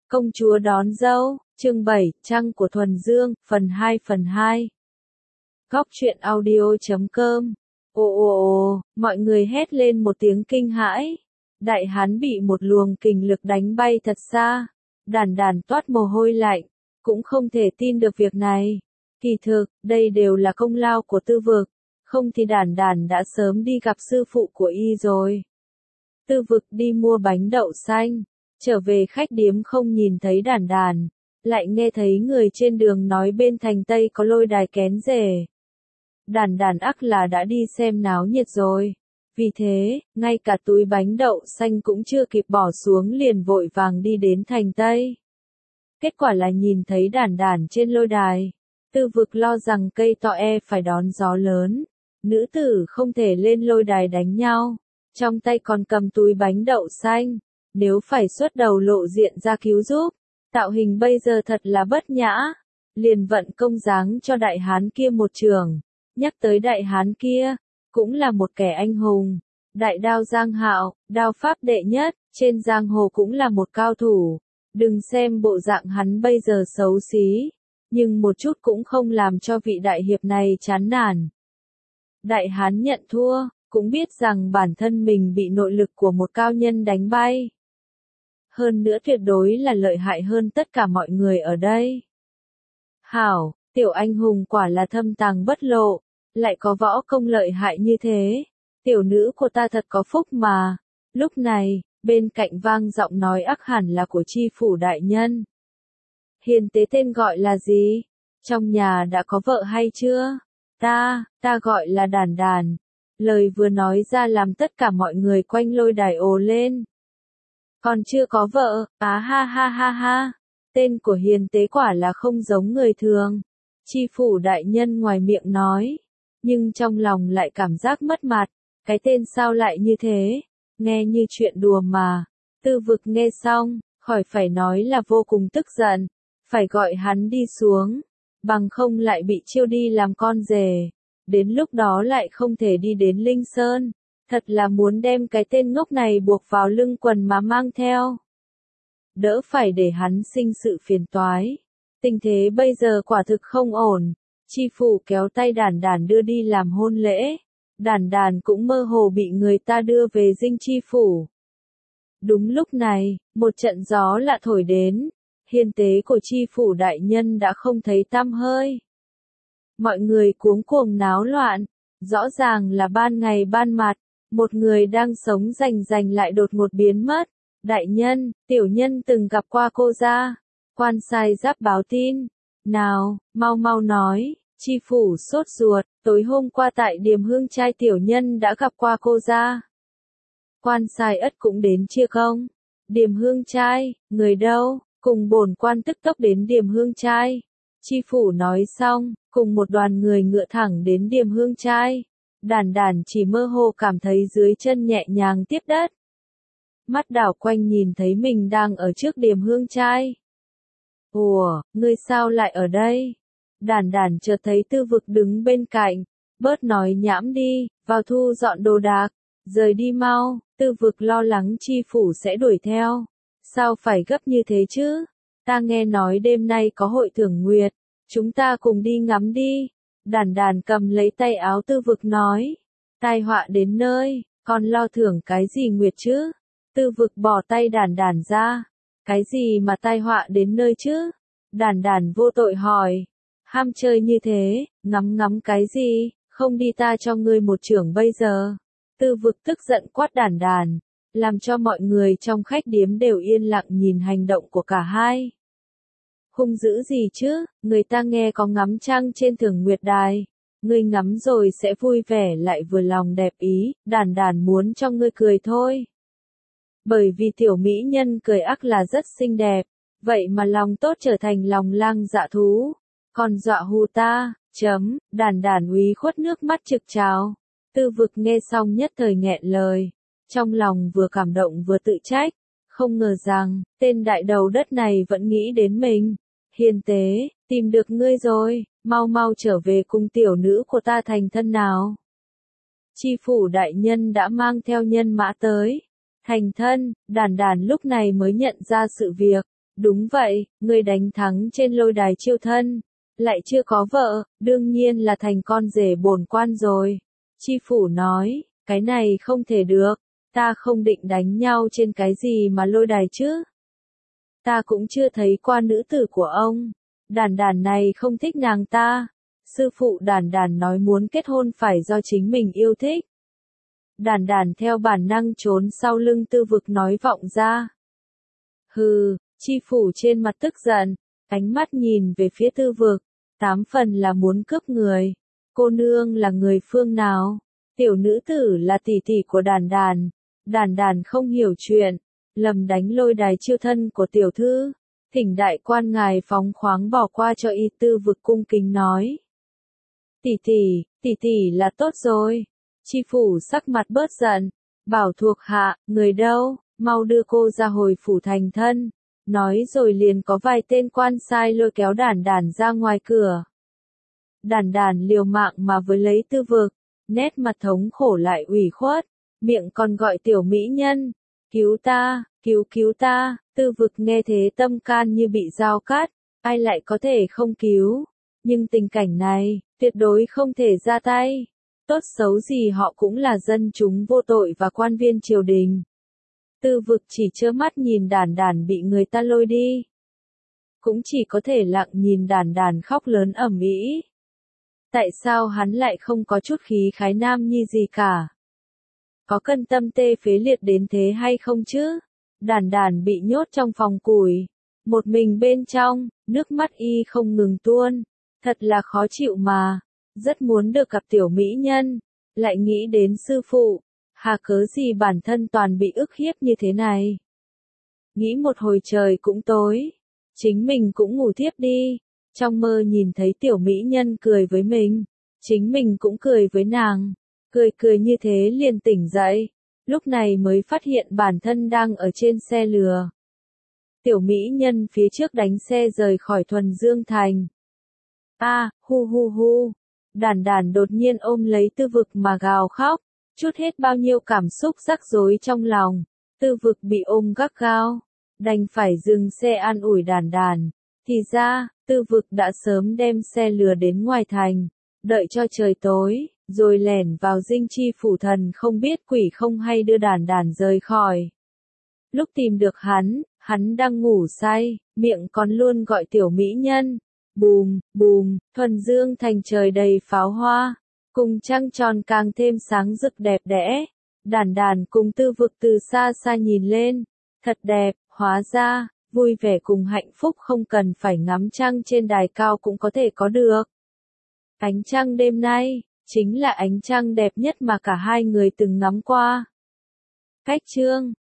Công chúa đón dâu, chương 7, trăng của thuần dương, phần 2. Góc truyện audio.com. Ồ, mọi người hét lên một tiếng kinh hãi. Đại hán bị một luồng kình lực đánh bay thật xa. Đàn toát mồ hôi lạnh, cũng không thể tin được việc này. Kỳ thực, đây đều là công lao của Tư Vực, không thì đàn đã sớm đi gặp sư phụ của y rồi. Tư Vực đi mua bánh đậu xanh, trở về khách điếm không nhìn thấy đàn, lại nghe thấy người trên đường nói bên thành Tây có lôi đài kén rể. Đàn ắt là đã đi xem náo nhiệt rồi. Vì thế, ngay cả túi bánh đậu xanh cũng chưa kịp bỏ xuống liền vội vàng đi đến thành Tây. Kết quả là nhìn thấy đàn trên lôi đài. Tư Vực lo rằng cây to phải đón gió lớn. Nữ tử không thể lên lôi đài đánh nhau. Trong tay còn cầm túi bánh đậu xanh. Nếu phải xuất đầu lộ diện ra cứu giúp, tạo hình bây giờ thật là bất nhã. Liền vận công giáng cho đại hán kia một trường. Nhắc tới đại hán kia, cũng là một kẻ anh hùng. Đại đao giang hạo, đao pháp đệ nhất, trên giang hồ cũng là một cao thủ. Đừng xem bộ dạng hắn bây giờ xấu xí, nhưng một chút cũng không làm cho vị đại hiệp này chán nản. Đại hán nhận thua, cũng biết rằng bản thân mình bị nội lực của một cao nhân đánh bay. Hơn nữa tuyệt đối là lợi hại hơn tất cả mọi người ở đây. Hảo, tiểu anh hùng quả là thâm tàng bất lộ, lại có võ công lợi hại như thế. Tiểu nữ của ta thật có phúc mà. Lúc này, bên cạnh vang giọng nói ắt hẳn là của chi phủ đại nhân. Hiền tế tên gọi là gì? Trong nhà đã có vợ hay chưa? Ta gọi là đàn. Lời vừa nói ra làm tất cả mọi người quanh lôi đài ồ lên. Còn chưa có vợ, ha. Tên của hiền tế quả là không giống người thường. Chi phủ đại nhân ngoài miệng nói, nhưng trong lòng lại cảm giác mất mặt. Cái tên sao lại như thế? Nghe như chuyện đùa mà. Tư Vực nghe xong, khỏi phải nói là vô cùng tức giận. Phải gọi hắn đi xuống, bằng không lại bị chiêu đi làm con rể. Đến lúc đó lại không thể đi đến Linh Sơn. Thật là muốn đem cái tên ngốc này buộc vào lưng quần mà mang theo. Đỡ phải để hắn sinh sự phiền toái. Tình thế bây giờ quả thực không ổn. Chi phủ kéo tay đàn đưa đi làm hôn lễ. Đàn cũng mơ hồ bị người ta đưa về dinh chi phủ. Đúng lúc này, một trận gió lạ thổi đến. Hiền tế của chi phủ đại nhân đã không thấy tăm hơi. Mọi người cuống cuồng náo loạn. Rõ ràng là ban ngày ban mặt. Một người đang sống rành lại đột ngột biến mất. Đại nhân, tiểu nhân từng gặp qua cô gia. Quan sai giáp báo tin. Nào, mau nói. Chi phủ sốt ruột, tối hôm qua tại Điềm Hương Trai tiểu nhân đã gặp qua cô gia. Quan sai ất cũng đến chia công. Điềm Hương Trai, người đâu? Cùng bổn quan tức tốc đến Điềm Hương Trai. Chi phủ nói xong, cùng một đoàn người ngựa thẳng đến Điềm Hương Trai. Đàn chỉ mơ hồ cảm thấy dưới chân nhẹ nhàng tiếp đất. Mắt đảo quanh nhìn thấy mình đang ở trước Điềm Hương Trai. Ủa, ngươi sao lại ở đây? Đàn chợt thấy Tư Vực đứng bên cạnh. Bớt nói nhảm đi, vào thu dọn đồ đạc. Rời đi mau. Tư Vực lo lắng chi phủ sẽ đuổi theo. Sao phải gấp như thế chứ? Ta nghe nói đêm nay có hội thưởng nguyệt. Chúng ta cùng đi ngắm đi. Đàn cầm lấy tay áo Tư Vực nói. Tai họa đến nơi, còn lo thưởng cái gì nguyệt chứ? Tư Vực bỏ tay đàn ra. Cái gì mà tai họa đến nơi chứ? Đàn vô tội hỏi. Ham chơi như thế, ngắm cái gì, không đi ta cho ngươi một chưởng bây giờ. Tư Vực tức giận quát đàn, làm cho mọi người trong khách điếm đều yên lặng nhìn hành động của cả hai. Hung dữ gì chứ, người ta nghe có ngắm trăng trên thưởng nguyệt đài. Ngươi ngắm rồi sẽ vui vẻ lại vừa lòng đẹp ý, đàn muốn cho ngươi cười thôi. Bởi vì tiểu mỹ nhân cười ắt là rất xinh đẹp, vậy mà lòng tốt trở thành lòng lang dạ thú. Còn dọa hù ta, đàn úy khuất nước mắt trực trào. Tư Vực nghe xong nhất thời nghẹn lời. Trong lòng vừa cảm động vừa tự trách. Không ngờ rằng, tên đại đầu đất này vẫn nghĩ đến mình. Hiền tế, tìm được ngươi rồi, mau trở về cùng tiểu nữ của ta thành thân nào. Chi phủ đại nhân đã mang theo nhân mã tới. Thành thân, đàn lúc này mới nhận ra sự việc. Đúng vậy, ngươi đánh thắng trên lôi đài chiêu thân, lại chưa có vợ, đương nhiên là thành con rể bổn quan rồi. Chi phủ nói, cái này không thể được, ta không định đánh nhau trên cái gì mà lôi đài chứ. Ta cũng chưa thấy qua nữ tử của ông, Đản Đản này không thích nàng ta. Sư phụ Đản Đản nói muốn kết hôn phải do chính mình yêu thích. Đản Đản theo bản năng trốn sau lưng Tư Vực nói vọng ra. Hừ, Chi phủ trên mặt tức giận, ánh mắt nhìn về phía Tư Vực, 8 phần là muốn cướp người. Cô nương là người phương nào? Tiểu nữ tử là tỷ tỷ của Đản Đản. Đản Đản không hiểu chuyện, lầm đánh lôi đài chiêu thân của tiểu thư. Thỉnh đại quan ngài phóng khoáng bỏ qua cho y. Tư Vực cung kính nói. Tỷ tỷ là tốt rồi. Chi phủ sắc mặt bớt giận, bảo thuộc hạ, người đâu, mau đưa cô ra hồi phủ thành thân. Nói rồi liền có vài tên quan sai lôi kéo Đản Đản ra ngoài cửa. Đản Đản liều mạng mà với lấy Tư Vực, nét mặt thống khổ lại ủy khuất, miệng còn gọi tiểu mỹ nhân, cứu ta, cứu ta. Tư Vực nghe thế tâm can như bị dao cắt, ai lại có thể không cứu, nhưng tình cảnh này, tuyệt đối không thể ra tay. Tốt xấu gì họ cũng là dân chúng vô tội và quan viên triều đình. Tư Vực chỉ trơ mắt nhìn Đản Đản bị người ta lôi đi. Cũng chỉ có thể lặng nhìn Đản Đản khóc lớn ầm ĩ. Tại sao hắn lại không có chút khí khái nam nhi gì cả? Có cần tâm tê phế liệt đến thế hay không chứ? Đản Đản bị nhốt trong phòng củi, một mình bên trong, nước mắt y không ngừng tuôn. Thật là khó chịu mà, rất muốn được gặp tiểu mỹ nhân, lại nghĩ đến sư phụ, hà cớ gì bản thân toàn bị ức hiếp như thế này. Nghĩ một hồi trời cũng tối, chính mình cũng ngủ thiếp đi, trong mơ nhìn thấy tiểu mỹ nhân cười với mình, chính mình cũng cười với nàng, cười như thế liền tỉnh dậy, lúc này mới phát hiện bản thân đang ở trên xe lừa. Tiểu mỹ nhân phía trước đánh xe rời khỏi Thuần Dương Thành. Hu hu hu. Đản Đản đột nhiên ôm lấy Tư Vực mà gào khóc, chút hết bao nhiêu cảm xúc rắc rối trong lòng. Tư Vực bị ôm gắt gao, đành phải dừng xe an ủi Đản Đản. Thì ra, Tư Vực đã sớm đem xe lừa đến ngoài thành, đợi cho trời tối, rồi lẻn vào dinh chi phủ thần không biết quỷ không hay đưa Đản Đản rời khỏi. Lúc tìm được hắn đang ngủ say, miệng còn luôn gọi tiểu mỹ nhân. Bùm, bùm, Thuần Dương Thành trời đầy pháo hoa, cùng trăng tròn càng thêm sáng rực đẹp đẽ. Đản Đản cùng Tư Vực từ xa xa nhìn lên, thật đẹp, hóa ra, vui vẻ cùng hạnh phúc không cần phải ngắm trăng trên đài cao cũng có thể có được. Ánh trăng đêm nay, chính là ánh trăng đẹp nhất mà cả hai người từng ngắm qua. Cách chương